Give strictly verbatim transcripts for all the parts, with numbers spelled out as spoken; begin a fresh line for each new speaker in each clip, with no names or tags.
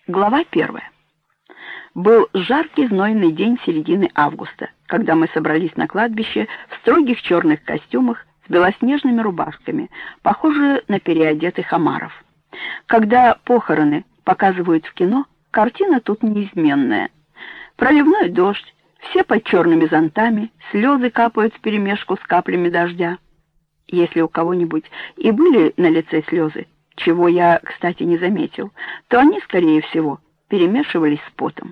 Глава первая. Был жаркий знойный день середины августа, когда мы собрались на кладбище в строгих черных костюмах с белоснежными рубашками, похожие на переодетых омаров. Когда похороны показывают в кино, картина тут неизменная. Проливной дождь, все под черными зонтами, слезы капают вперемешку с каплями дождя. Если у кого-нибудь и были на лице слезы, чего я, кстати, не заметил, то они, скорее всего, перемешивались с потом.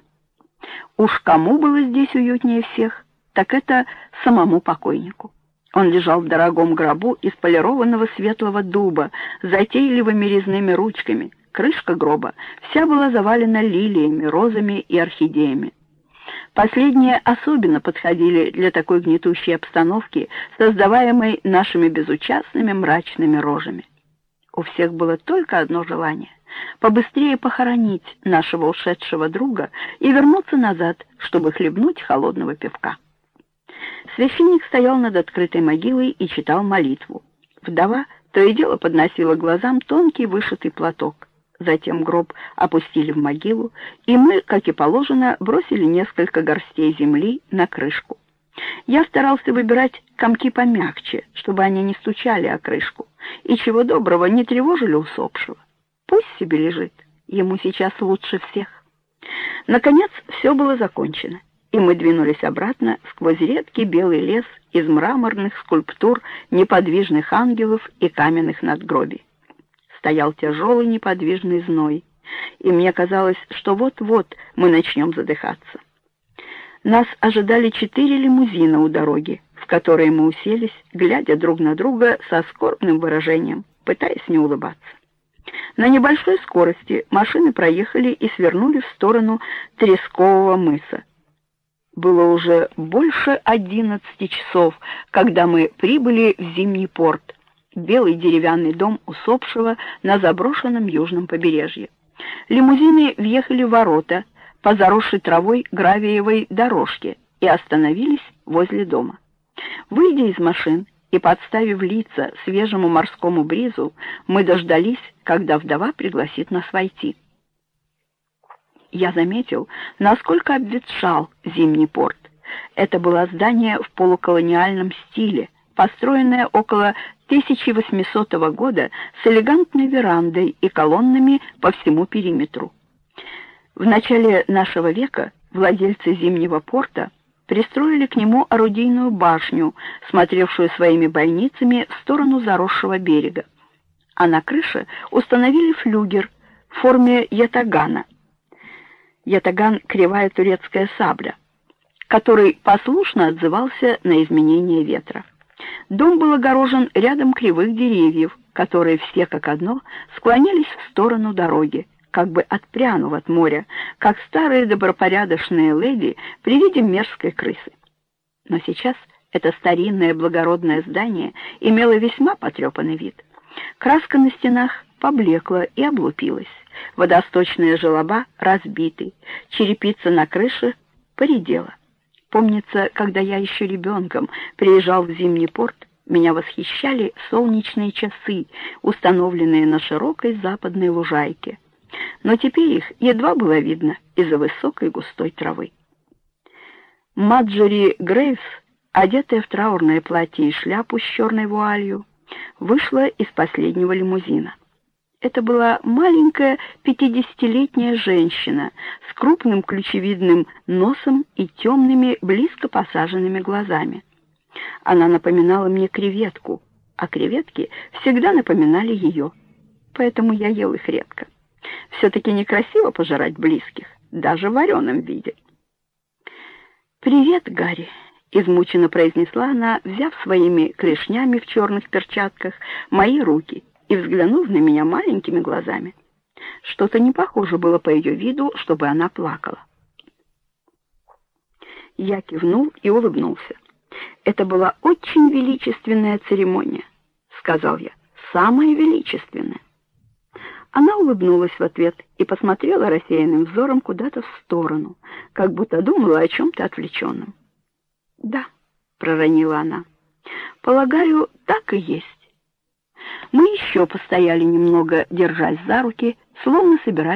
Уж кому было здесь уютнее всех, так это самому покойнику. Он лежал в дорогом гробу из полированного светлого дуба с затейливыми резными ручками. Крышка гроба вся была завалена лилиями, розами и орхидеями. Последние особенно подходили для такой гнетущей обстановки, создаваемой нашими безучастными мрачными рожами. У всех было только одно желание — побыстрее похоронить нашего ушедшего друга и вернуться назад, чтобы хлебнуть холодного пивка. Священник стоял над открытой могилой и читал молитву. Вдова то и дело подносила глазам тонкий вышитый платок. Затем гроб опустили в могилу, и мы, как и положено, бросили несколько горстей земли на крышку. Я старался выбирать комки помягче, чтобы они не стучали о крышку, и чего доброго не тревожили усопшего. Пусть себе лежит, ему сейчас лучше всех. Наконец все было закончено, и мы двинулись обратно сквозь редкий белый лес из мраморных скульптур неподвижных ангелов и каменных надгробий. Стоял тяжелый неподвижный зной, и мне казалось, что вот-вот мы начнем задыхаться. Нас ожидали четыре лимузина у дороги, в которые мы уселись, глядя друг на друга со скорбным выражением, пытаясь не улыбаться. На небольшой скорости машины проехали и свернули в сторону Трескового мыса. Было уже больше одиннадцати часов, когда мы прибыли в Зимний порт, белый деревянный дом усопшего на заброшенном южном побережье. Лимузины въехали в ворота по заросшей травой гравиевой дорожке и остановились возле дома. Выйдя из машин и подставив лица свежему морскому бризу, мы дождались, когда вдова пригласит нас войти. Я заметил, насколько обветшал Зимний порт. Это было здание в полуколониальном стиле, построенное около тысяча восьмисотого года с элегантной верандой и колоннами по всему периметру. В начале нашего века владельцы Зимнего порта пристроили к нему орудийную башню, смотревшую своими бойницами в сторону заросшего берега, а на крыше установили флюгер в форме ятагана. Ятаган — кривая турецкая сабля, который послушно отзывался на изменение ветра. Дом был огорожен рядом кривых деревьев, которые все как одно склонялись в сторону дороги, как бы отпрянув от моря, как старые добропорядочные леди при виде мерзкой крысы. Но сейчас это старинное благородное здание имело весьма потрепанный вид. Краска на стенах поблекла и облупилась, водосточные желоба разбиты, черепица на крыше поредела. Помнится, когда я еще ребенком приезжал в Зимний порт, меня восхищали солнечные часы, установленные на широкой западной лужайке. Но теперь их едва было видно из-за высокой густой травы. Маджори Грейвс, одетая в траурное платье и шляпу с черной вуалью, вышла из последнего лимузина. Это была маленькая пятидесятилетняя женщина с крупным ключевидным носом и темными, близко посаженными глазами. Она напоминала мне креветку, а креветки всегда напоминали ее, поэтому я ел их редко. Все-таки некрасиво пожирать близких, даже в вареном виде. «Привет, Гарри», — измученно произнесла она, взяв своими клешнями в черных перчатках мои руки и взглянув на меня маленькими глазами. Что-то не похоже было по ее виду, чтобы она плакала. Я кивнул и улыбнулся. «Это была очень величественная церемония», — сказал я, — «самая величественная». Она улыбнулась в ответ и посмотрела рассеянным взором куда-то в сторону, как будто думала о чем-то отвлеченном. «Да», — проронила она, — «полагаю, так и есть». Мы еще постояли немного, держась за руки, словно собирались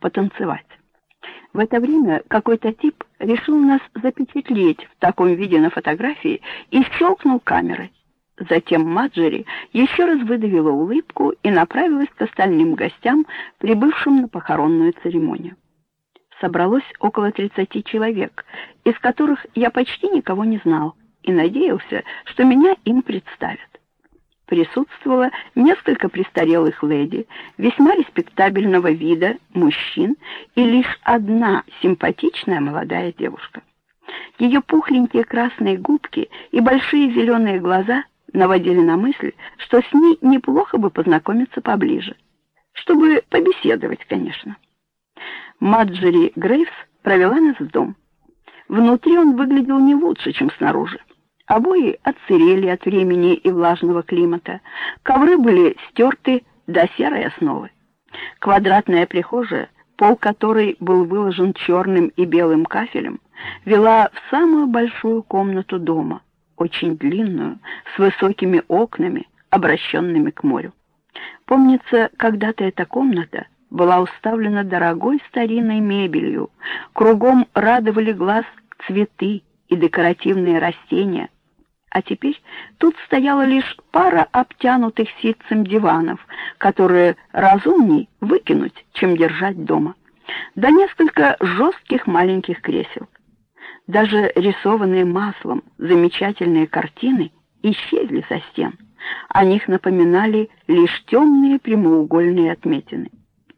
потанцевать. В это время какой-то тип решил нас запечатлеть в таком виде на фотографии и щелкнул камерой. Затем Маджери еще раз выдавила улыбку и направилась к остальным гостям, прибывшим на похоронную церемонию. Собралось около тридцати человек, из которых я почти никого не знал и надеялся, что меня им представят. Присутствовало несколько престарелых леди, весьма респектабельного вида мужчин и лишь одна симпатичная молодая девушка. Ее пухленькие красные губки и большие зеленые глаза наводили на мысль, что с ней неплохо бы познакомиться поближе, чтобы побеседовать, конечно. Маджери Грейвс провела нас в дом. Внутри он выглядел не лучше, чем снаружи. Обои отсырели от времени и влажного климата, ковры были стерты до серой основы. Квадратная прихожая, пол которой был выложен черным и белым кафелем, вела в самую большую комнату дома, очень длинную, с высокими окнами, обращенными к морю. Помнится, когда-то эта комната была уставлена дорогой старинной мебелью, кругом радовали глаз цветы и декоративные растения, а теперь тут стояла лишь пара обтянутых ситцем диванов, которые разумней выкинуть, чем держать дома, да несколько жестких маленьких кресел. Даже рисованные маслом замечательные картины исчезли со стен, о них напоминали лишь темные прямоугольные отметины.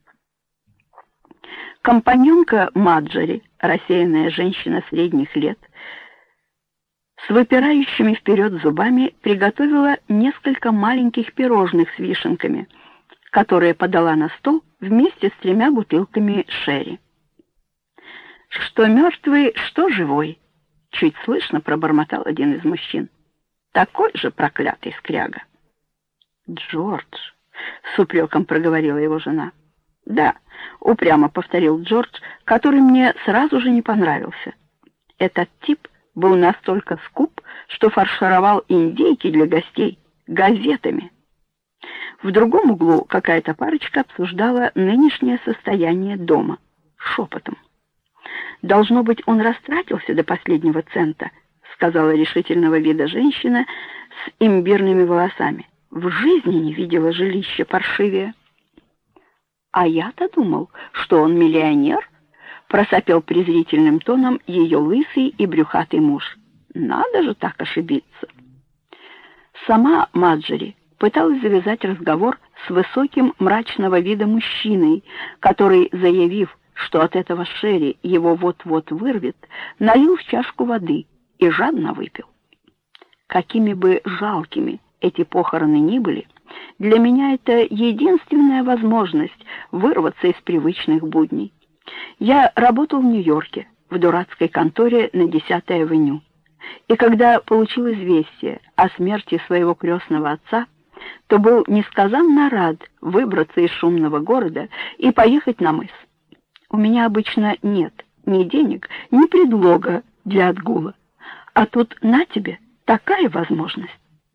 Компаньонка Маджери, рассеянная женщина средних лет, с выпирающими вперед зубами приготовила несколько маленьких пирожных с вишенками, которые подала на стол вместе с тремя бутылками шерри. «Что мертвый, что живой», — чуть слышно пробормотал один из мужчин. «Такой же проклятый скряга». «Джордж», — с упреком проговорила его жена. «Да», — упрямо повторил Джордж, который мне сразу же не понравился. Этот тип был настолько скуп, что фаршировал индейки для гостей газетами. В другом углу какая-то парочка обсуждала нынешнее состояние дома шепотом. «Должно быть, он растратился до последнего цента», — сказала решительного вида женщина с имбирными волосами. «В жизни не видела жилища паршивее». «А я-то думал, что он миллионер», — просопел презрительным тоном ее лысый и брюхатый муж. «Надо же так ошибиться». Сама Маджери пыталась завязать разговор с высоким мрачного вида мужчиной, который, заявив, что от этого шерри его вот-вот вырвет, налил в чашку воды и жадно выпил. Какими бы жалкими эти похороны ни были, для меня это единственная возможность вырваться из привычных будней. Я работал в Нью-Йорке, в дурацкой конторе на десятой авеню, и когда получил известие о смерти своего крестного отца, то был несказанно рад выбраться из шумного города и поехать на мыс. У меня обычно нет ни денег, ни предлога для отгула, а тут на тебе такая возможность.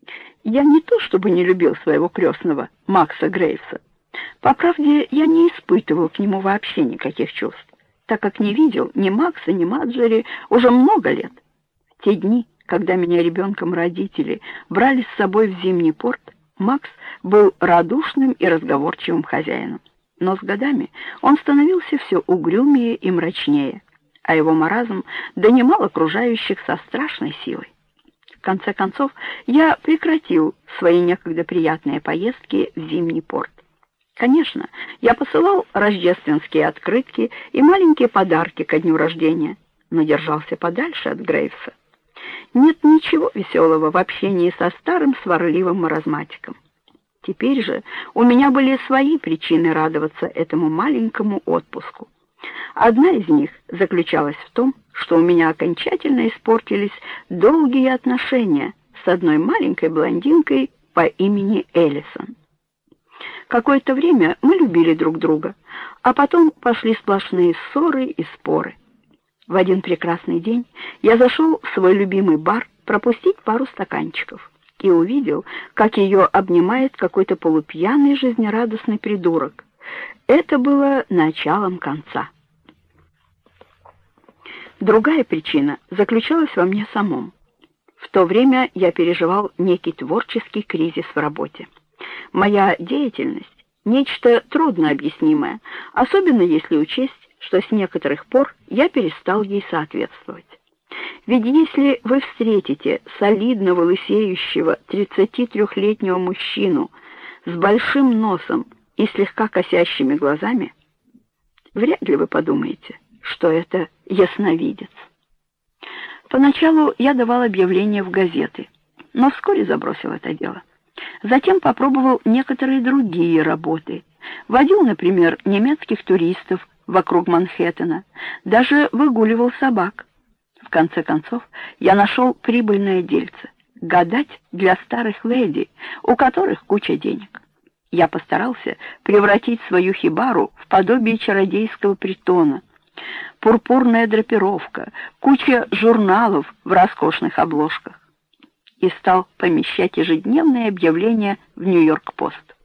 Я не то чтобы не любил своего крестного, Макса Грейвса. По правде, я не испытывал к нему вообще никаких чувств, так как не видел ни Макса, ни Маджери уже много лет. В те дни, когда меня ребенком родители брали с собой в Зимний порт, Макс был радушным и разговорчивым хозяином. Но с годами он становился все угрюмее и мрачнее, а его маразм донимал окружающих со страшной силой. В конце концов, я прекратил свои некогда приятные поездки в Зимний порт. Конечно, я посылал рождественские открытки и маленькие подарки ко дню рождения, но держался подальше от Грейвса. Нет ничего веселого в общении со старым сварливым маразматиком. Теперь же у меня были свои причины радоваться этому маленькому отпуску. Одна из них заключалась в том, что у меня окончательно испортились долгие отношения с одной маленькой блондинкой по имени Эллисон. Какое-то время мы любили друг друга, а потом пошли сплошные ссоры и споры. В один прекрасный день я зашел в свой любимый бар пропустить пару стаканчиков и увидел, как ее обнимает какой-то полупьяный жизнерадостный придурок, Это было началом конца. Другая причина заключалась во мне самом. В то время я переживал некий творческий кризис в работе. Моя деятельность — нечто труднообъяснимое, особенно если учесть, что с некоторых пор я перестал ей соответствовать. Ведь если вы встретите солидного лысеющего тридцатитрёхлетнего мужчину с большим носом и слегка косящими глазами, вряд ли вы подумаете, что это ясновидец. Поначалу я давал объявления в газеты, но вскоре забросил это дело. Затем попробовал некоторые другие работы. Водил, например, немецких туристов вокруг Манхэттена, даже выгуливал собак. В конце концов, я нашел прибыльное дельце — гадать для старых леди, у которых куча денег. Я постарался превратить свою хибару в подобие чародейского притона. Пурпурная драпировка, куча журналов в роскошных обложках. И стал помещать ежедневные объявления в Нью-Йорк-Пост.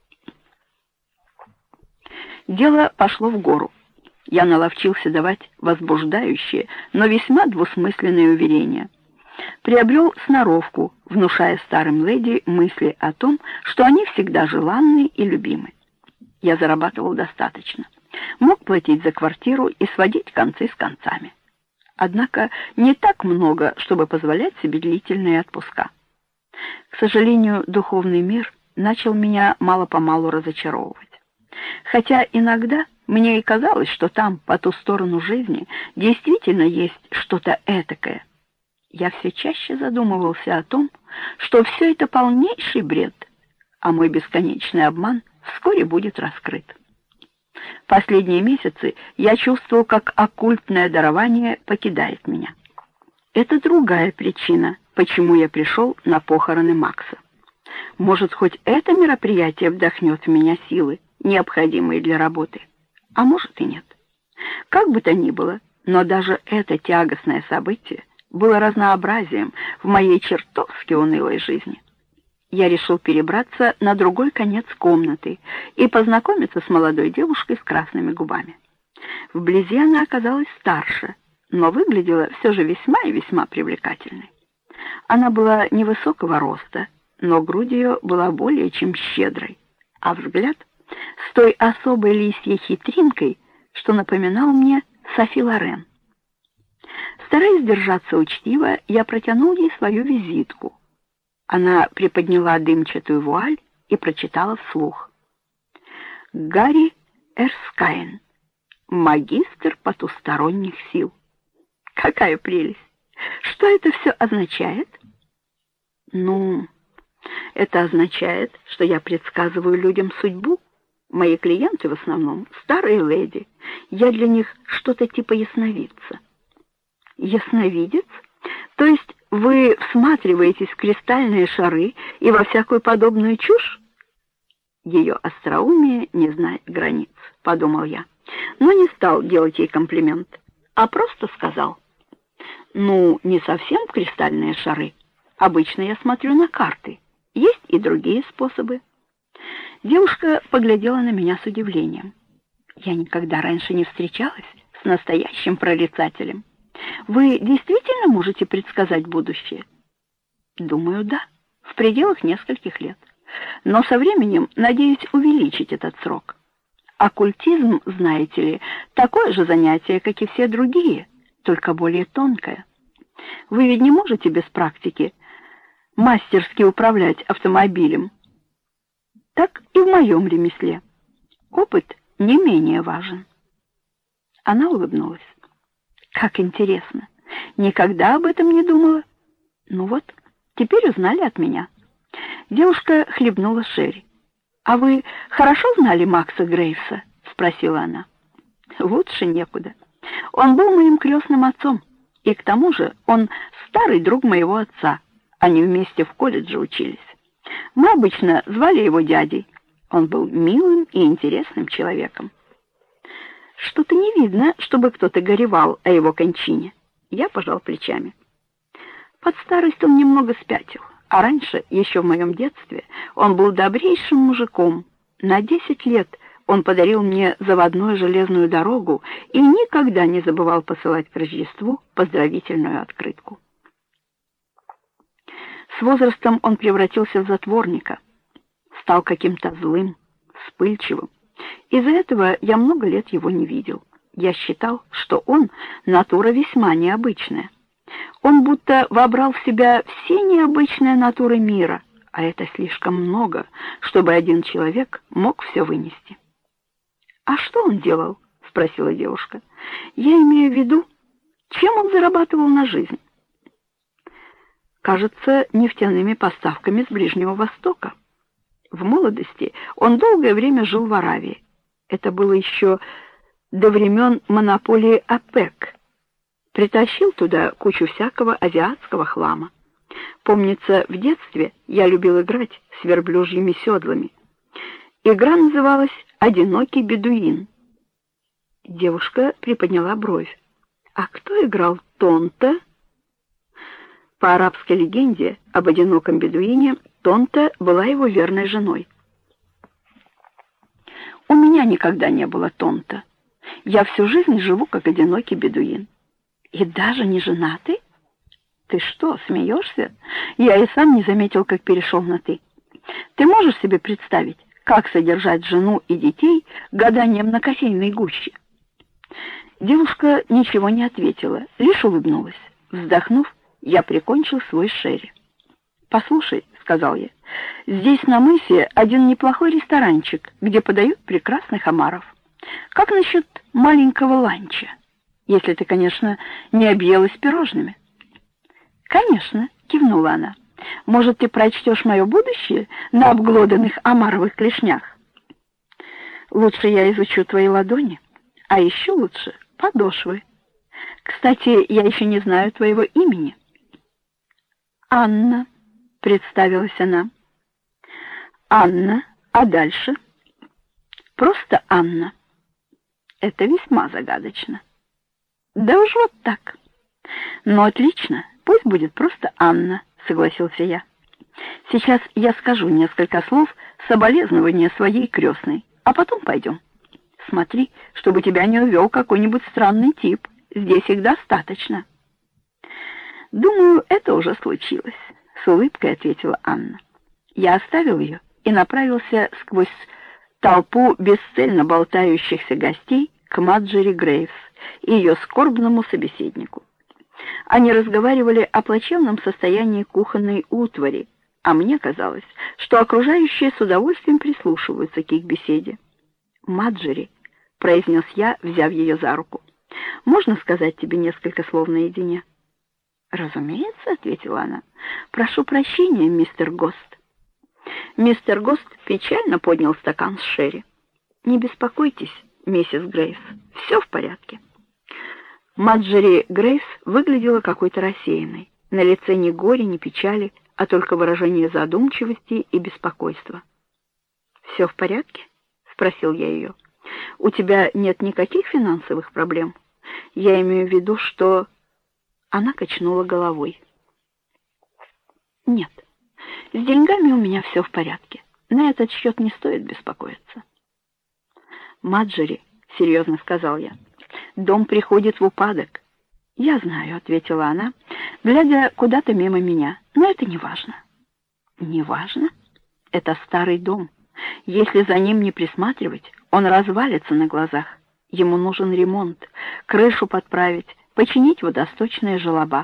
Дело пошло в гору. Я наловчился давать возбуждающие, но весьма двусмысленные уверения. Приобрел сноровку, внушая старым леди мысли о том, что они всегда желанны и любимы. Я зарабатывал достаточно. Мог платить за квартиру и сводить концы с концами. Однако не так много, чтобы позволять себе длительные отпуска. К сожалению, духовный мир начал меня мало-помалу разочаровывать. Хотя иногда мне и казалось, что там, по ту сторону жизни, действительно есть что-то этакое. Я все чаще задумывался о том, что все это полнейший бред, а мой бесконечный обман вскоре будет раскрыт. Последние месяцы я чувствовал, как оккультное дарование покидает меня. Это другая причина, почему я пришел на похороны Макса. Может, хоть это мероприятие вдохнет в меня силы, необходимые для работы, а может и нет. Как бы то ни было, но даже это тягостное событие было разнообразием в моей чертовски унылой жизни. Я решил перебраться на другой конец комнаты и познакомиться с молодой девушкой с красными губами. Вблизи она оказалась старше, но выглядела все же весьма и весьма привлекательной. Она была невысокого роста, но грудь ее была более чем щедрой, а взгляд с той особой лисьей хитринкой, что напоминал мне Софи Лорен. Стараясь держаться учтиво, я протянул ей свою визитку. Она приподняла дымчатую вуаль и прочитала вслух: «Гарри Эрскайн, магистр потусторонних сил». Какая прелесть! Что это все означает? Ну, это означает, что я предсказываю людям судьбу. Мои клиенты в основном старые леди. Я для них что-то типа ясновидца. Ясновидец? То есть вы всматриваетесь в кристальные шары и во всякую подобную чушь? Ее остроумие не знает границ, подумал я, но не стал делать ей комплимент, а просто сказал: ну, не совсем кристальные шары. Обычно я смотрю на карты. Есть и другие способы. Девушка поглядела на меня с удивлением. Я никогда раньше не встречалась с настоящим прорицателем. Вы действительно можете предсказать будущее? Думаю, да, в пределах нескольких лет. Но со временем надеюсь увеличить этот срок. Оккультизм, знаете ли, такое же занятие, как и все другие, только более тонкое. Вы ведь не можете без практики мастерски управлять автомобилем. Так и в моем ремесле. Опыт не менее важен. Она улыбнулась. Как интересно. Никогда об этом не думала. Ну вот, теперь узнали от меня. Девушка хлебнула шерри. А вы хорошо знали Макса Грейвса? Спросила она. Лучше некуда. Он был моим крестным отцом. И к тому же он старый друг моего отца. Они вместе в колледже учились. Мы обычно звали его дядей. Он был милым и интересным человеком. Что-то не видно, чтобы кто-то горевал о его кончине. Я пожал плечами. Под старость он немного спятил, а раньше, еще в моем детстве, он был добрейшим мужиком, на десять лет он подарил мне заводную железную дорогу и никогда не забывал посылать к Рождеству поздравительную открытку. С возрастом он превратился в затворника, стал каким-то злым, вспыльчивым. Из-за этого я много лет его не видел. Я считал, что он натура весьма необычная. Он будто вобрал в себя все необычные натуры мира, а это слишком много, чтобы один человек мог все вынести. «А что он делал?» — спросила девушка. «Я имею в виду, чем он зарабатывал на жизнь?» «Кажется, нефтяными поставками с Ближнего Востока. В молодости он долгое время жил в Аравии. Это было еще до времен монополии ОПЕК. Притащил туда кучу всякого азиатского хлама. Помнится, в детстве я любил играть с верблюжьими седлами. Игра называлась «Одинокий бедуин». Девушка приподняла бровь. «А кто играл Тонта?» По арабской легенде об одиноком бедуине, Тонта была его верной женой. «У меня никогда не было Тонта. Я всю жизнь живу как одинокий бедуин. И даже не женатый? Ты что, смеешься? Я и сам не заметил, как перешел на «ты». Ты можешь себе представить, как содержать жену и детей гаданием на кофейной гуще?» Девушка ничего не ответила, лишь улыбнулась. Вздохнув, я прикончил свой шерри. «Послушай», — сказал я, — «здесь на мысе один неплохой ресторанчик, где подают прекрасных омаров. Как насчет маленького ланча? Если ты, конечно, не объелась пирожными». «Конечно», — кивнула она. «Может, ты прочтешь мое будущее на обглоданных омаровых клешнях? Лучше я изучу твои ладони, а еще лучше подошвы. Кстати, я еще не знаю твоего имени». «Анна», — представилась она. «Анна, а дальше?» «Просто Анна». «Это весьма загадочно». «Да уж вот так». «Ну, отлично, пусть будет просто Анна», — согласился я. «Сейчас я скажу несколько слов соболезнования своей крестной, а потом пойдем. Смотри, чтобы тебя не увел какой-нибудь странный тип, здесь их достаточно». «Думаю, это уже случилось», — с улыбкой ответила Анна. Я оставил ее и направился сквозь толпу бесцельно болтающихся гостей к Маджери Грейвс и ее скорбному собеседнику. Они разговаривали о плачевном состоянии кухонной утвари, а мне казалось, что окружающие с удовольствием прислушиваются к их беседе. «Маджери», — произнес я, взяв ее за руку, — «можно сказать тебе несколько слов наедине?» «Разумеется», — ответила она. «Прошу прощения, мистер Гост». Мистер Гост печально поднял стакан с шерри. «Не беспокойтесь, миссис Грейвс, все в порядке». Маджери Грейвс выглядела какой-то рассеянной. На лице ни горя, ни печали, а только выражение задумчивости и беспокойства. «Все в порядке?» — спросил я ее. «У тебя нет никаких финансовых проблем? Я имею в виду, что...» Она качнула головой. «Нет, с деньгами у меня все в порядке. На этот счет не стоит беспокоиться». «Маджери», — серьезно сказал я, — «дом приходит в упадок». «Я знаю», — ответила она, глядя куда-то мимо меня, — «но это не важно». «Не важно? Это старый дом. Если за ним не присматривать, он развалится на глазах. Ему нужен ремонт, крышу подправить, починить водосточные желоба».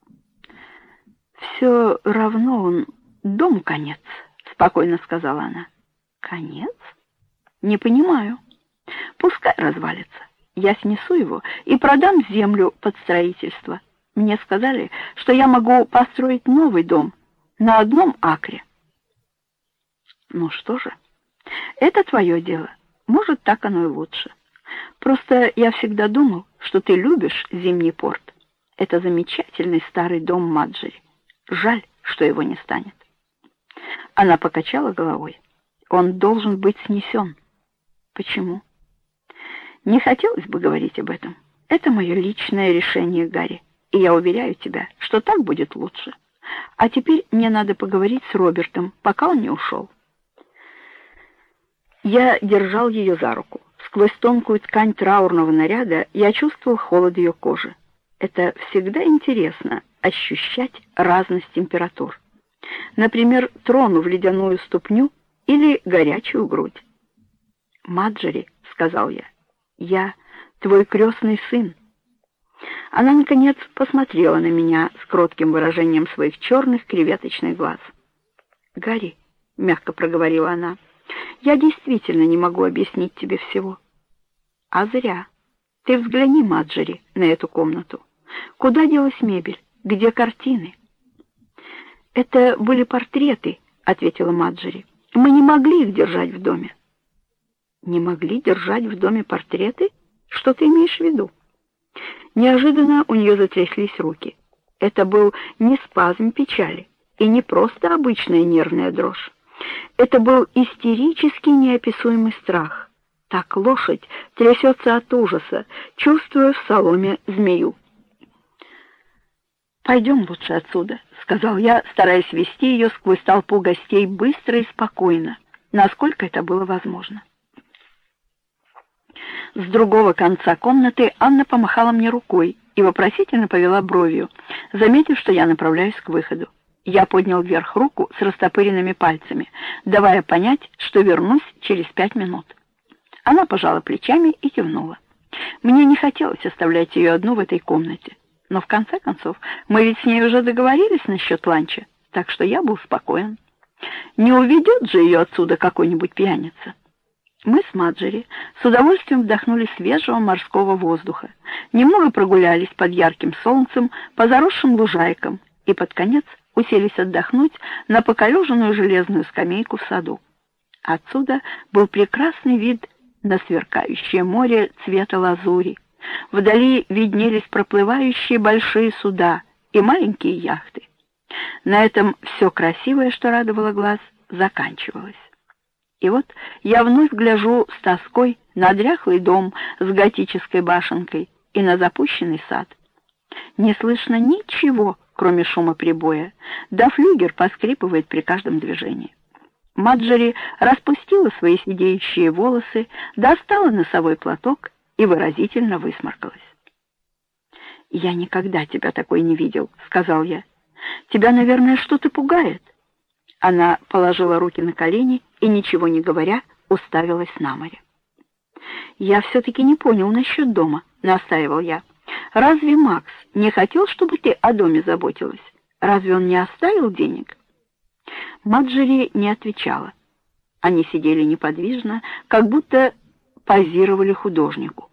«Все равно он... дому конец», — спокойно сказала она. «Конец? Не понимаю. Пускай развалится. Я снесу его и продам землю под строительство. Мне сказали, что я могу построить новый дом на одном акре». «Ну что же, это твое дело. Может, так оно и лучше. Просто я всегда думал, что ты любишь Зимний порт. Это замечательный старый дом Маджери. Жаль, что его не станет». Она покачала головой. «Он должен быть снесен». «Почему?» «Не хотелось бы говорить об этом. Это мое личное решение, Гарри, и я уверяю тебя, что так будет лучше. А теперь мне надо поговорить с Робертом, пока он не ушел». Я держал ее за руку. Сквозь тонкую ткань траурного наряда я чувствовал холод ее кожи. Это всегда интересно — ощущать разность температур. Например, трону в ледяную ступню или горячую грудь. «Маджери», — сказал я, — «я твой крестный сын». Она, наконец, посмотрела на меня с кротким выражением своих черных креветочных глаз. «Гарри», — мягко проговорила она, — «я действительно не могу объяснить тебе всего». «А зря. Ты взгляни, Маджери, на эту комнату. Куда делась мебель? Где картины?» «Это были портреты», — ответила Маджери. «Мы не могли их держать в доме». «Не могли держать в доме портреты? Что ты имеешь в виду?» Неожиданно у нее затряслись руки. Это был не спазм печали и не просто обычная нервная дрожь. Это был истерический неописуемый страх. Так лошадь трясется от ужаса, чувствуя в соломе змею. «Пойдем лучше отсюда», — сказал я, стараясь вести ее сквозь толпу гостей быстро и спокойно, насколько это было возможно. С другого конца комнаты Анна помахала мне рукой и вопросительно повела бровью, заметив, что я направляюсь к выходу. Я поднял вверх руку с растопыренными пальцами, давая понять, что вернусь через пять минут. Она пожала плечами и кивнула. Мне не хотелось оставлять ее одну в этой комнате, но в конце концов мы ведь с ней уже договорились насчет ланча, так что я был спокоен. Не уведет же ее отсюда какой-нибудь пьяница. Мы с Маджери с удовольствием вдохнули свежего морского воздуха, немного прогулялись под ярким солнцем по заросшим лужайкам и под конец уселись отдохнуть на покореженную железную скамейку в саду. Отсюда был прекрасный вид на сверкающее море цвета лазури. Вдали виднелись проплывающие большие суда и маленькие яхты. На этом все красивое, что радовало глаз, заканчивалось. И вот я вновь гляжу с тоской на дряхлый дом с готической башенкой и на запущенный сад. Не слышно ничего, кроме шума прибоя, да флюгер поскрипывает при каждом движении. Маджери распустила свои сидеющие волосы, достала носовой платок и выразительно высморкалась. «Я никогда тебя такой не видел», — сказал я. «Тебя, наверное, что-то пугает». Она положила руки на колени и, ничего не говоря, уставилась на море. «Я все-таки не понял насчет дома», — настаивал я. «Разве Макс не хотел, чтобы ты о доме заботилась? Разве он не оставил денег?» Маджери не отвечала. Они сидели неподвижно, как будто позировали художнику.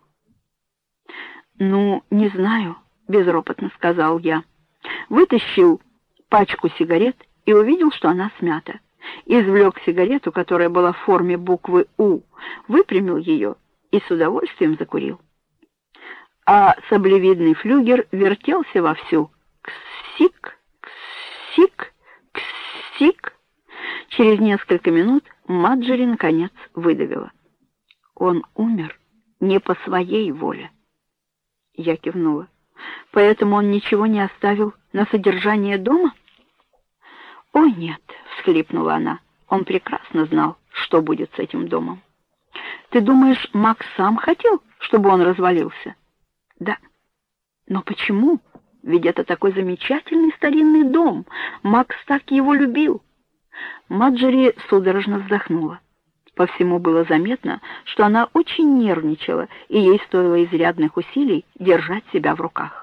«Ну, не знаю», — безропотно сказал я. Вытащил пачку сигарет и увидел, что она смята. Извлек сигарету, которая была в форме буквы «У», выпрямил ее и с удовольствием закурил. А саблевидный флюгер вертелся вовсю. Ксик, ксик, ксик. Через несколько минут Маджери наконец выдавила: «Он умер не по своей воле». Я кивнула. «Поэтому он ничего не оставил на содержание дома?» «О, нет», — всхлипнула она, — «он прекрасно знал, что будет с этим домом». «Ты думаешь, Макс сам хотел, чтобы он развалился?» «Да». «Но почему? Ведь это такой замечательный старинный дом. Макс так его любил». Маджери судорожно вздохнула. По всему было заметно, что она очень нервничала, и ей стоило изрядных усилий держать себя в руках.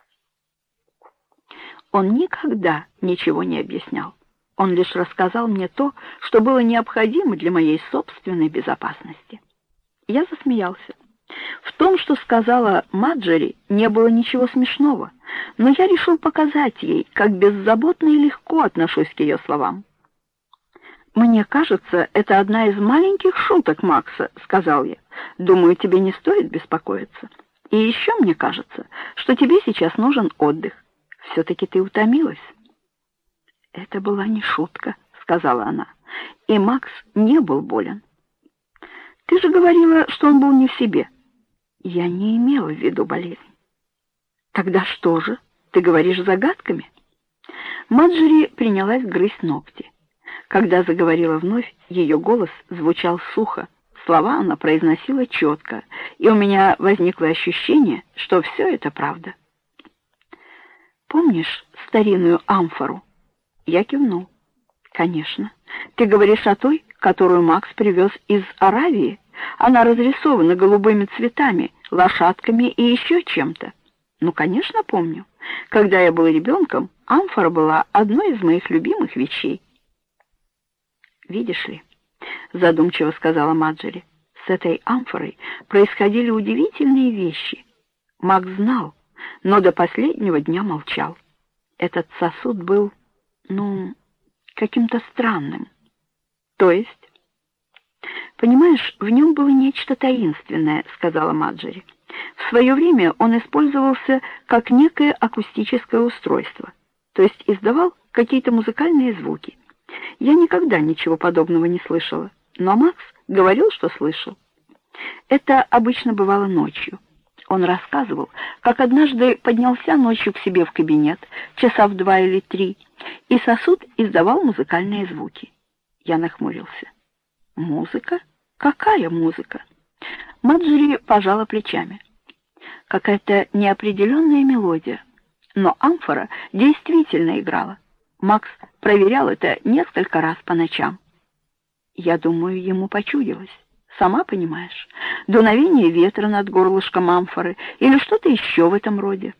Он никогда ничего не объяснял. Он лишь рассказал мне то, что было необходимо для моей собственной безопасности. Я засмеялся. В том, что сказала Маджери, не было ничего смешного, но я решил показать ей, как беззаботно и легко отношусь к ее словам. «Мне кажется, это одна из маленьких шуток Макса», — сказал я. «Думаю, тебе не стоит беспокоиться. И еще мне кажется, что тебе сейчас нужен отдых. Все-таки ты утомилась». «Это была не шутка», — сказала она. «И Макс не был болен». «Ты же говорила, что он был не в себе». «Я не имела в виду болезнь». «Тогда что же? Ты говоришь загадками?» Маджери принялась грызть ногти. Когда заговорила вновь, ее голос звучал сухо, Слова она произносила четко, и у меня возникло ощущение, что все это правда. «Помнишь старинную амфору?» Я кивнул. «Конечно. Ты говоришь о той, которую Макс привез из Аравии? Она разрисована голубыми цветами, лошадками и еще чем-то». «Ну, конечно, помню. Когда я был ребенком, амфора была одной из моих любимых вещей». «Видишь ли», — задумчиво сказала Марджери, — «с этой амфорой происходили удивительные вещи. Макс знал, но до последнего дня молчал. Этот сосуд был, ну, каким-то странным. То есть? Понимаешь, в нем было нечто таинственное», — сказала Марджери. «В свое время он использовался как некое акустическое устройство, то есть издавал какие-то музыкальные звуки. Я никогда ничего подобного не слышала, но Макс говорил, что слышал. Это обычно бывало ночью. Он рассказывал, как однажды поднялся ночью к себе в кабинет, часа в два или три, и сосуд издавал музыкальные звуки». Я нахмурился. «Музыка? Какая музыка?» Марджери пожала плечами. «Какая-то неопределенная мелодия, но амфора действительно играла. Макс проверял это несколько раз по ночам. Я думаю, ему почудилось. Сама понимаешь, дуновение ветра над горлышком амфоры или что-то еще в этом роде».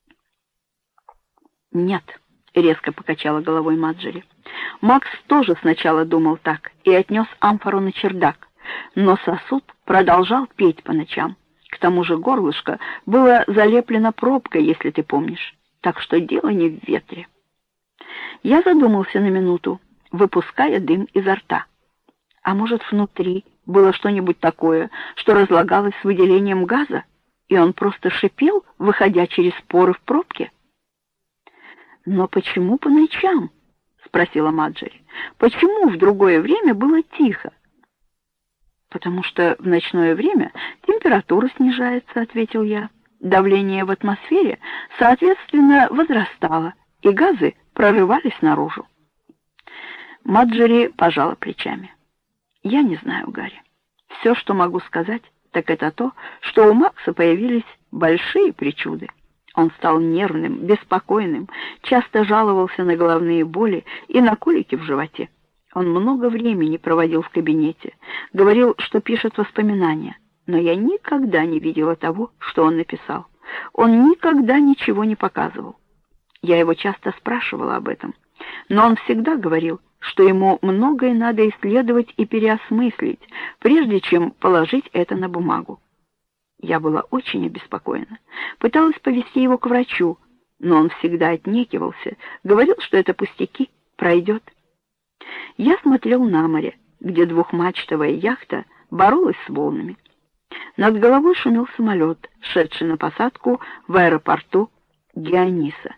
«Нет», — резко покачала головой Марджери. «Макс тоже сначала думал так и отнес амфору на чердак, но сосуд продолжал петь по ночам. К тому же горлышко было залеплено пробкой, если ты помнишь, так что дело не в ветре». Я задумался на минуту, выпуская дым изо рта. А может, внутри было что-нибудь такое, что разлагалось с выделением газа, и он просто шипел, выходя через поры в пробке? «Но почему по ночам?» — спросила Марджери. «Почему в другое время было тихо?» «Потому что в ночное время температура снижается», — ответил я. «Давление в атмосфере, соответственно, возрастало, и газы прорывались наружу». Марджери пожала плечами. «Я не знаю, Гарри. Все, что могу сказать, так это то, что у Макса появились большие причуды. Он стал нервным, беспокойным, часто жаловался на головные боли и на колики в животе. Он много времени проводил в кабинете, говорил, что пишет воспоминания, но я никогда не видела того, что он написал. Он никогда ничего не показывал. Я его часто спрашивала об этом, но он всегда говорил, что ему многое надо исследовать и переосмыслить, прежде чем положить это на бумагу. Я была очень обеспокоена, пыталась повести его к врачу, но он всегда отнекивался, говорил, что это пустяки, пройдет. Я смотрел на море, где двухмачтовая яхта боролась с волнами. Над головой шумел самолет, шедший на посадку в аэропорту Геониса.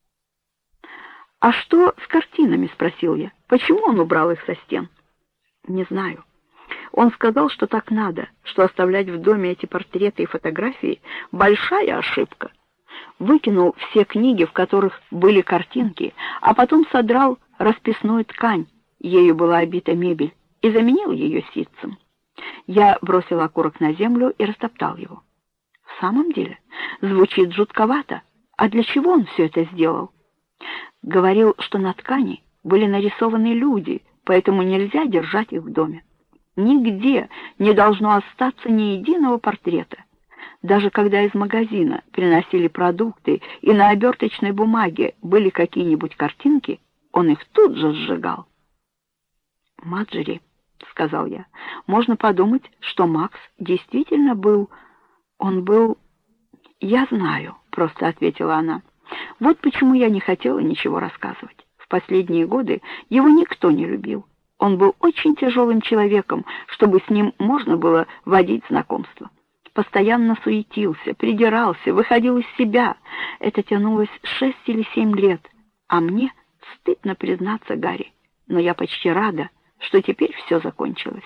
«А что с картинами?» — спросил я. «Почему он убрал их со стен?» «Не знаю. Он сказал, что так надо, что оставлять в доме эти портреты и фотографии — большая ошибка. Выкинул все книги, в которых были картинки, а потом содрал расписную ткань, ею была обита мебель, и заменил ее ситцем. Я бросил окурок на землю и растоптал его. В самом деле, звучит жутковато. А для чего он все это сделал? Говорил, что на ткани были нарисованы люди, поэтому нельзя держать их в доме. Нигде не должно остаться ни единого портрета. Даже когда из магазина приносили продукты и на оберточной бумаге были какие-нибудь картинки, он их тут же сжигал. «Марджери», — сказал я, — «можно подумать, что Макс действительно был... Он был...» «Я знаю», — просто ответила она. «Вот почему я не хотела ничего рассказывать. В последние годы его никто не любил. Он был очень тяжелым человеком, чтобы с ним можно было водить знакомство. Постоянно суетился, придирался, выходил из себя. Это тянулось шесть или семь лет. А мне стыдно признаться, Гарри, но я почти рада, что теперь все закончилось».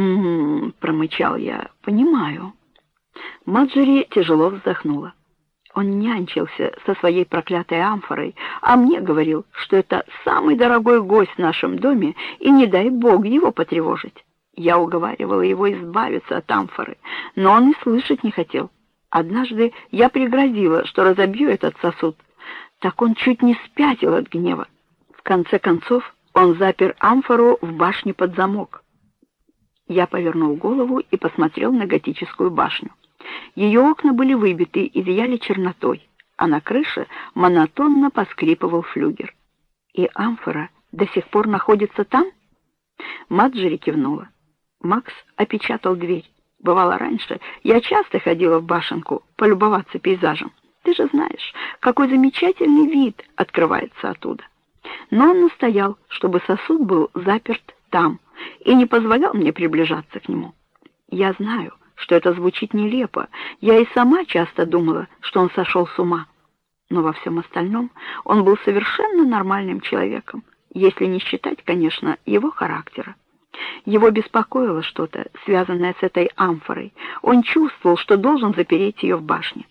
«М-м-м», промычал я, — «понимаю». Марджери тяжело вздохнула. Он нянчился со своей проклятой амфорой, а мне говорил, что это самый дорогой гость в нашем доме, и не дай бог его потревожить. Я уговаривала его избавиться от амфоры, но он и слышать не хотел. Однажды я пригрозила, что разобью этот сосуд. Так он чуть не спятил от гнева. В конце концов, он запер амфору в башне под замок. Я повернул голову и посмотрел на готическую башню. Ее окна были выбиты и зияли чернотой, а на крыше монотонно поскрипывал флюгер. И амфора до сих пор находится там? Марджери кивнула. Макс опечатал дверь. Бывало раньше, я часто ходила в башенку полюбоваться пейзажем. Ты же знаешь, какой замечательный вид открывается оттуда. Но он настоял, чтобы сосуд был заперт там, и не позволял мне приближаться к нему. Я знаю, что это звучит нелепо. Я и сама часто думала, что он сошел с ума. Но во всем остальном он был совершенно нормальным человеком, если не считать, конечно, его характера. Его беспокоило что-то, связанное с этой амфорой. Он чувствовал, что должен запереть ее в башне.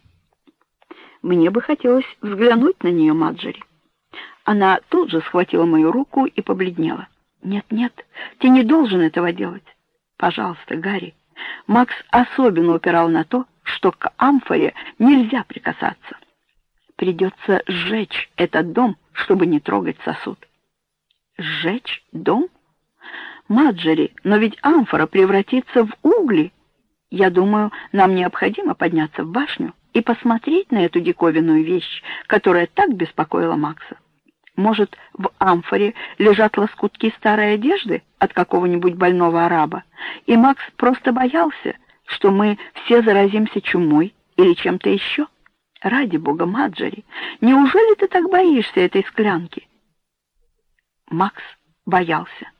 Мне бы хотелось взглянуть на нее, Марджери. Она тут же схватила мою руку и побледнела. «Нет, нет, ты не должен этого делать. Пожалуйста, Гарри». Макс особенно упирал на то, что к амфоре нельзя прикасаться. Придется сжечь этот дом, чтобы не трогать сосуд. Сжечь дом? Марджери, но ведь амфора превратится в угли. Я думаю, нам необходимо подняться в башню и посмотреть на эту диковинную вещь, которая так беспокоила Макса. Может, в амфоре лежат лоскутки старой одежды от какого-нибудь больного араба, и Макс просто боялся, что мы все заразимся чумой или чем-то еще? Ради бога, Марджери, неужели ты так боишься этой склянки? Макс боялся.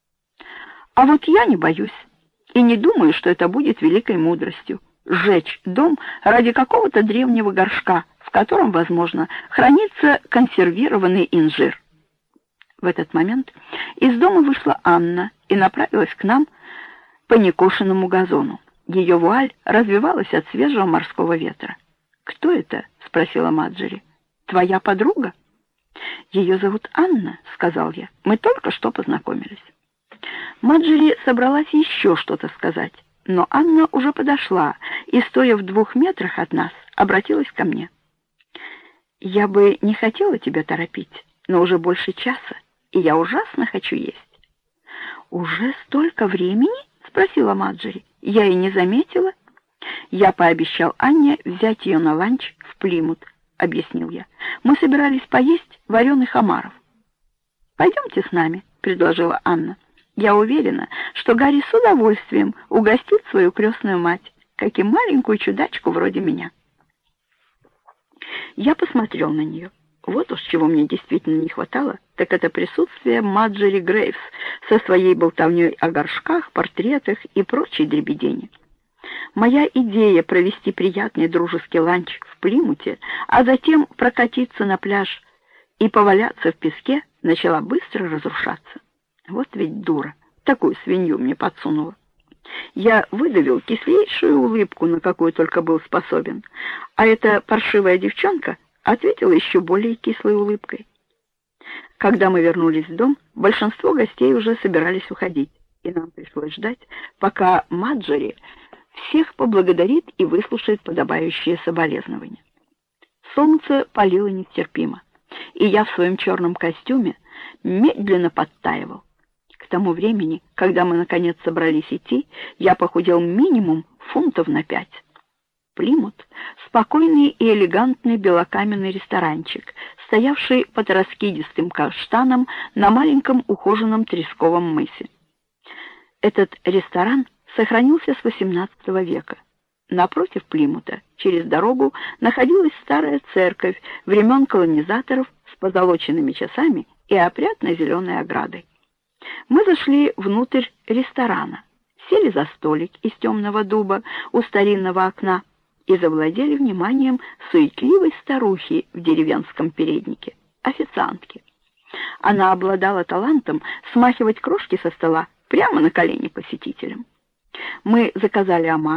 А вот я не боюсь и не думаю, что это будет великой мудростью — сжечь дом ради какого-то древнего горшка, в котором, возможно, хранится консервированный инжир. В этот момент из дома вышла Анна и направилась к нам по некошенному газону. Ее вуаль развивалась от свежего морского ветра. «Кто это?» — спросила Марджери. «Твоя подруга?» «Ее зовут Анна», — сказал я. «Мы только что познакомились». Марджери собралась еще что-то сказать, но Анна уже подошла и, стоя в двух метрах от нас, обратилась ко мне. «Я бы не хотела тебя торопить, но уже больше часа, и я ужасно хочу есть». «Уже столько времени?» — спросила Марджери. «Я и не заметила». «Я пообещал Анне взять ее на ланч в Плимут», — объяснил я. «Мы собирались поесть вареных омаров». «Пойдемте с нами», — предложила Анна. «Я уверена, что Гарри с удовольствием угостит свою крестную мать, как и маленькую чудачку вроде меня». Я посмотрел на нее. Вот уж чего мне действительно не хватало, так это присутствие Марджери Грейвс со своей болтовней о горшках, портретах и прочей дребедени. Моя идея провести приятный дружеский ланч в Плимуте, а затем прокатиться на пляж и поваляться в песке, начала быстро разрушаться. Вот ведь дура, такую свинью мне подсунула. Я выдавил кислейшую улыбку, на какую только был способен, а эта паршивая девчонка ответила еще более кислой улыбкой. Когда мы вернулись в дом, большинство гостей уже собирались уходить, и нам пришлось ждать, пока Марджери всех поблагодарит и выслушает подобающие соболезнования. Солнце палило нестерпимо, и я в своем черном костюме медленно подтаивал. К тому времени, когда мы наконец собрались идти, я похудел минимум фунтов на пять. Плимут — спокойный и элегантный белокаменный ресторанчик, стоявший под раскидистым каштаном на маленьком ухоженном тресковом мысе. Этот ресторан сохранился с восемнадцатого века. Напротив Плимута, через дорогу, находилась старая церковь времен колонизаторов с позолоченными часами и опрятной зеленой оградой. Мы зашли внутрь ресторана, сели за столик из темного дуба у старинного окна и завладели вниманием суетливой старухи в деревенском переднике, официантки. Она обладала талантом смахивать крошки со стола прямо на колени посетителям. Мы заказали омаров,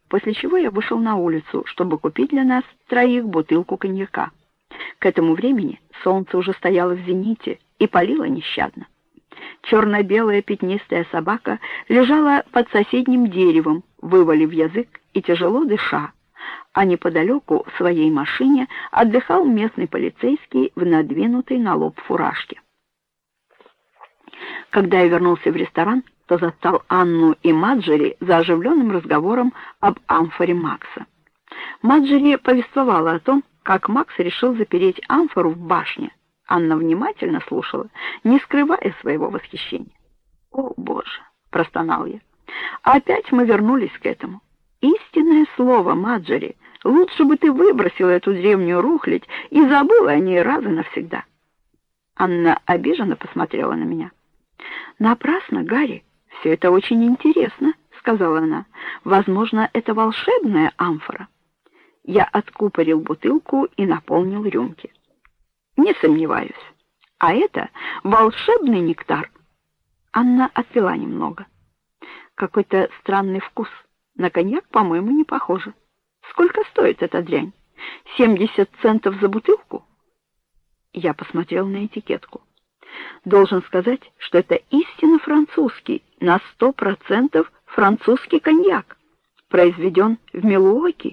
после чего я вышел на улицу, чтобы купить для нас троих бутылку коньяка. К этому времени солнце уже стояло в зените и палило нещадно. Черно-белая пятнистая собака лежала под соседним деревом, вывалив язык и тяжело дыша, а неподалеку в своей машине отдыхал местный полицейский в надвинутой на лоб фуражке. Когда я вернулся в ресторан, то застал Анну и Маджери за оживленным разговором об амфоре Макса. Маджери повествовала о том, как Макс решил запереть амфору в башне. Анна внимательно слушала, не скрывая своего восхищения. «О, Боже!» — простонал я. «Опять мы вернулись к этому. Истинное слово, Маджери, лучше бы ты выбросила эту древнюю рухлядь и забыла о ней раз и навсегда». Анна обиженно посмотрела на меня. «Напрасно, Гарри, все это очень интересно», — сказала она. «Возможно, это волшебная амфора». Я откупорил бутылку и наполнил рюмки. «Не сомневаюсь. А это волшебный нектар». Анна отпила немного. «Какой-то странный вкус. На коньяк, по-моему, не похоже. Сколько стоит эта дрянь? семьдесят центов за бутылку?» Я посмотрел на этикетку. Должен сказать, что это истинно французский, на сто процентов французский коньяк, произведен в Милуоки,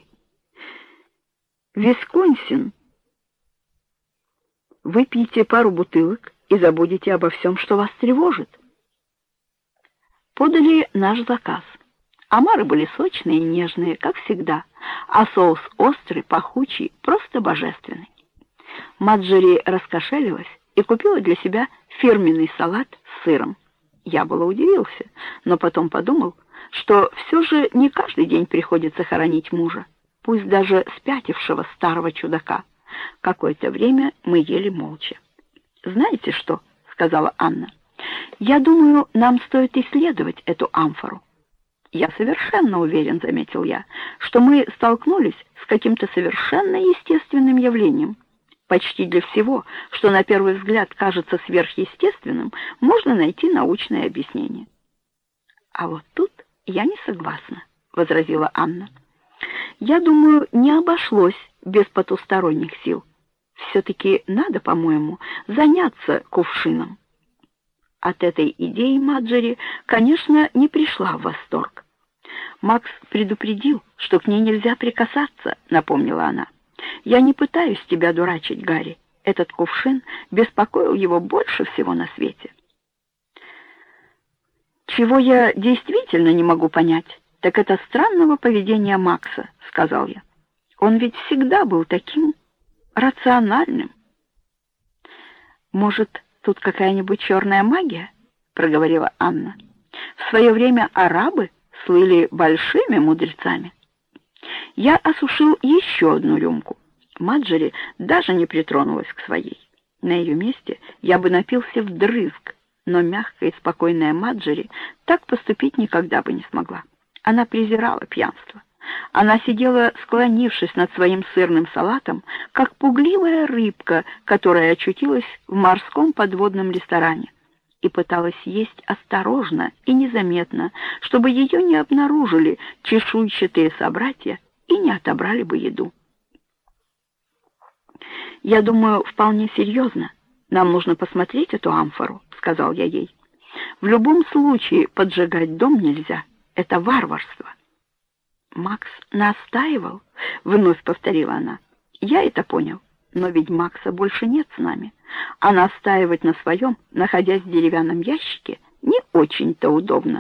Висконсин. Выпейте пару бутылок и забудете обо всем, что вас тревожит. Подали наш заказ. Омары были сочные и нежные, как всегда, а соус острый, пахучий, просто божественный. Маджери раскошелилась и купила для себя фирменный салат с сыром. Я было удивился, но потом подумал, что все же не каждый день приходится хоронить мужа, пусть даже спятившего старого чудака. Какое-то время мы ели молча. «Знаете что?» — сказала Анна. «Я думаю, нам стоит исследовать эту амфору». «Я совершенно уверен», — заметил я, «что мы столкнулись с каким-то совершенно естественным явлением. Почти для всего, что на первый взгляд кажется сверхъестественным, можно найти научное объяснение». «А вот тут я не согласна», — возразила Анна. «Я думаю, не обошлось без потусторонних сил. Все-таки надо, по-моему, заняться кувшином». От этой идеи Маджери, конечно, не пришла в восторг. «Макс предупредил, что к ней нельзя прикасаться», — напомнила она. «Я не пытаюсь тебя дурачить, Гарри. Этот кувшин беспокоил его больше всего на свете». «Чего я действительно не могу понять, так это странного поведения Макса», — сказал я. «Он ведь всегда был таким рациональным». «Может, тут какая-нибудь черная магия?» — проговорила Анна. «В свое время арабы слыли большими мудрецами». Я осушил еще одну рюмку. Маджери даже не притронулась к своей. На ее месте я бы напился вдрызг, но мягкая и спокойная Маджери так поступить никогда бы не смогла. Она презирала пьянство. Она сидела, склонившись над своим сырным салатом, как пугливая рыбка, которая очутилась в морском подводном ресторане, и пыталась есть осторожно и незаметно, чтобы ее не обнаружили чешуйчатые собратья и не отобрали бы еду. «Я думаю, вполне серьезно. Нам нужно посмотреть эту амфору», — сказал я ей. «В любом случае поджигать дом нельзя. Это варварство». «Макс настаивал», — вновь повторила она. «Я это понял, но ведь Макса больше нет с нами, а настаивать на своем, находясь в деревянном ящике, не очень-то удобно».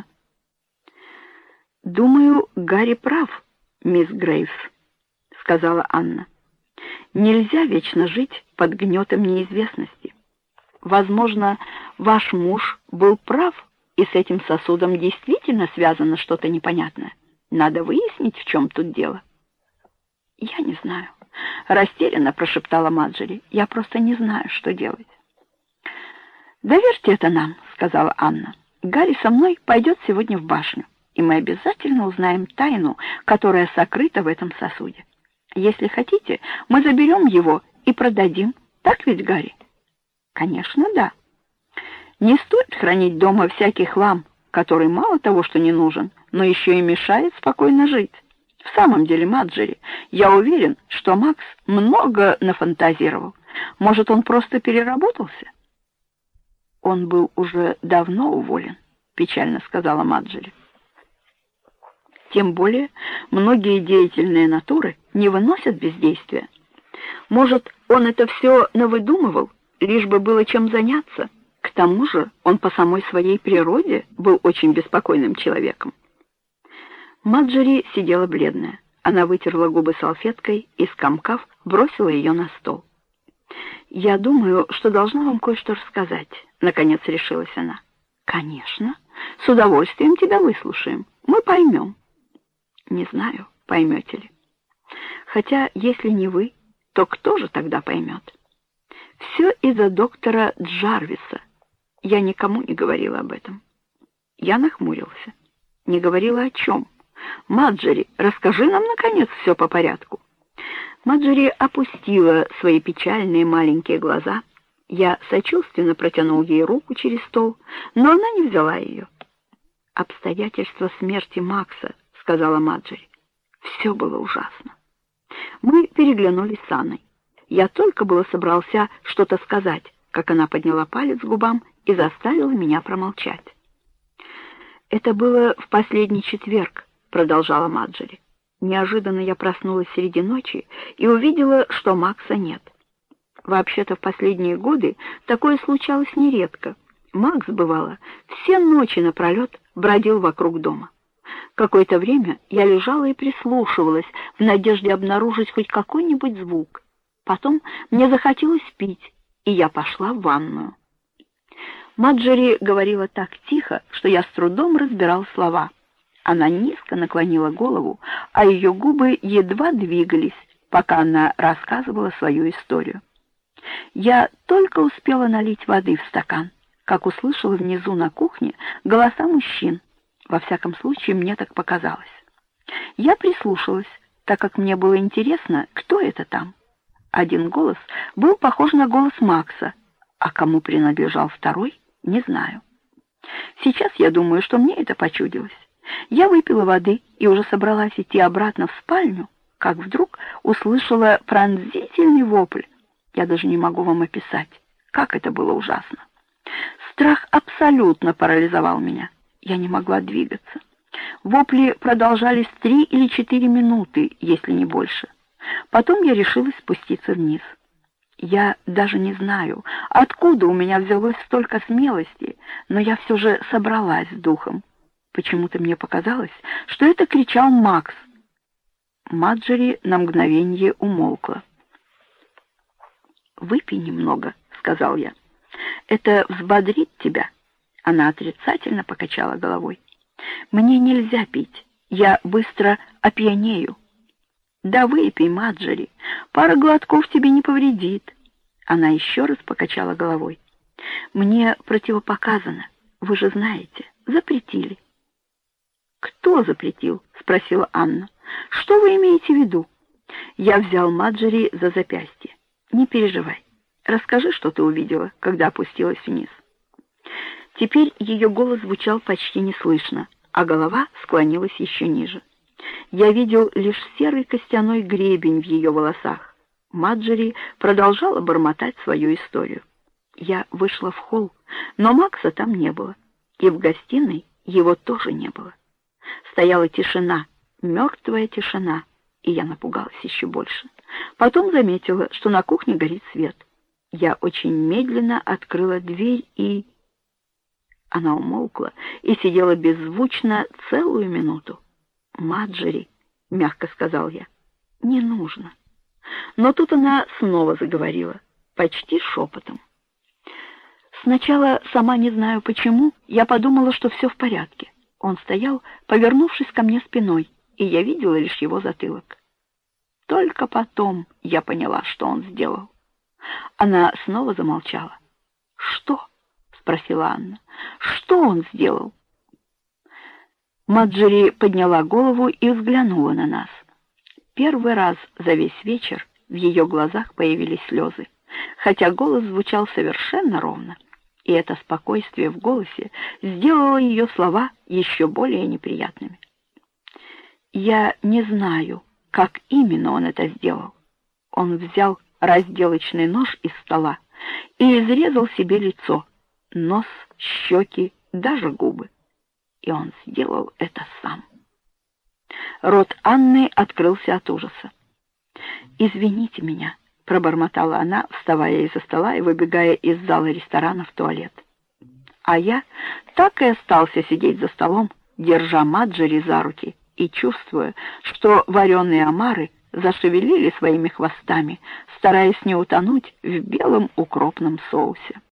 «Думаю, Гарри прав, мисс Грейвс», — сказала Анна. «Нельзя вечно жить под гнетом неизвестности. Возможно, ваш муж был прав, и с этим сосудом действительно связано что-то непонятное. Надо выяснить, в чем тут дело». «Я не знаю», — растерянно прошептала Маджери. «Я просто не знаю, что делать». «Доверьте это нам», — сказала Анна. «Гарри со мной пойдет сегодня в башню, и мы обязательно узнаем тайну, которая сокрыта в этом сосуде. Если хотите, мы заберем его и продадим. Так ведь, Гарри?» «Конечно, да. Не стоит хранить дома всякий хлам, который мало того, что не нужен, но еще и мешает спокойно жить. В самом деле, Марджери, я уверен, что Макс много нафантазировал. Может, он просто переработался? Он был уже давно уволен, печально сказала Марджери. Тем более, многие деятельные натуры не выносят бездействия. Может, он это все навыдумывал, лишь бы было чем заняться. К тому же он по самой своей природе был очень беспокойным человеком. Марджери сидела бледная. Она вытерла губы салфеткой и, скомкав, бросила ее на стол. «Я думаю, что должна вам кое-что рассказать», — наконец решилась она. «Конечно. С удовольствием тебя выслушаем. Мы поймем». «Не знаю, поймете ли. Хотя, если не вы, то кто же тогда поймет? Все из-за доктора Джарвиса. Я никому не говорила об этом». Я нахмурился. «Не говорила о чем? Марджери, расскажи нам, наконец, все по порядку». Марджери опустила свои печальные маленькие глаза. Я сочувственно протянул ей руку через стол, но она не взяла ее. «Обстоятельства смерти Макса», — сказала Марджери. «Все было ужасно». Мы переглянулись с Анной. Я только было собрался что-то сказать, как она подняла палец к губам и заставила меня промолчать. «Это было в последний четверг», — продолжала Марджери. «Неожиданно я проснулась среди ночи и увидела, что Макса нет. Вообще-то в последние годы такое случалось нередко. Макс, бывало, все ночи напролет бродил вокруг дома. Какое-то время я лежала и прислушивалась в надежде обнаружить хоть какой-нибудь звук. Потом мне захотелось пить, и я пошла в ванную». Марджери говорила так тихо, что я с трудом разбирал слова. Она низко наклонила голову, а ее губы едва двигались, пока она рассказывала свою историю. Я только успела налить воды в стакан, как услышала внизу на кухне голоса мужчин. Во всяком случае, мне так показалось. Я прислушалась, так как мне было интересно, кто это там. Один голос был похож на голос Макса, а кому принадлежал второй, не знаю. Сейчас я думаю, что мне это почудилось. Я выпила воды и уже собралась идти обратно в спальню, как вдруг услышала пронзительный вопль. Я даже не могу вам описать, как это было ужасно. Страх абсолютно парализовал меня. Я не могла двигаться. Вопли продолжались три или четыре минуты, если не больше. Потом я решилась спуститься вниз. Я даже не знаю, откуда у меня взялось столько смелости, но я все же собралась с духом. Почему-то мне показалось, что это кричал Макс. Марджери на мгновение умолкла. «Выпей немного», — сказал я. «Это взбодрит тебя». Она отрицательно покачала головой. «Мне нельзя пить. Я быстро опьянею». «Да выпей, Марджери. Пара глотков тебе не повредит». Она еще раз покачала головой. «Мне противопоказано. Вы же знаете, запретили». «Кто запретил?» — спросила Анна. «Что вы имеете в виду?» Я взял Марджери за запястье. «Не переживай. Расскажи, что ты увидела, когда опустилась вниз». Теперь ее голос звучал почти неслышно, а голова склонилась еще ниже. Я видел лишь серый костяной гребень в ее волосах. Марджери продолжала бормотать свою историю. Я вышла в холл, но Макса там не было, и в гостиной его тоже не было. Стояла тишина, мертвая тишина, и я напугалась еще больше. Потом заметила, что на кухне горит свет. Я очень медленно открыла дверь и... Она умолкла и сидела беззвучно целую минуту. «Марджери», — мягко сказал я, — «не нужно». Но тут она снова заговорила, почти шепотом. Сначала, сама не знаю почему, я подумала, что все в порядке. Он стоял, повернувшись ко мне спиной, и я видела лишь его затылок. Только потом я поняла, что он сделал. Она снова замолчала. «Что?» — спросила Анна. «Что он сделал?» Марджери подняла голову и взглянула на нас. Первый раз за весь вечер в ее глазах появились слезы, хотя голос звучал совершенно ровно, и это спокойствие в голосе сделало ее слова еще более неприятными. Я не знаю, как именно он это сделал. Он взял разделочный нож из стола и изрезал себе лицо, нос, щеки, даже губы. И он сделал это сам. Рот Анны открылся от ужаса. «Извините меня», — пробормотала она, вставая из-за стола и выбегая из зала ресторана в туалет. А я так и остался сидеть за столом, держа Маджери за руки и чувствуя, что вареные омары зашевелили своими хвостами, стараясь не утонуть в белом укропном соусе.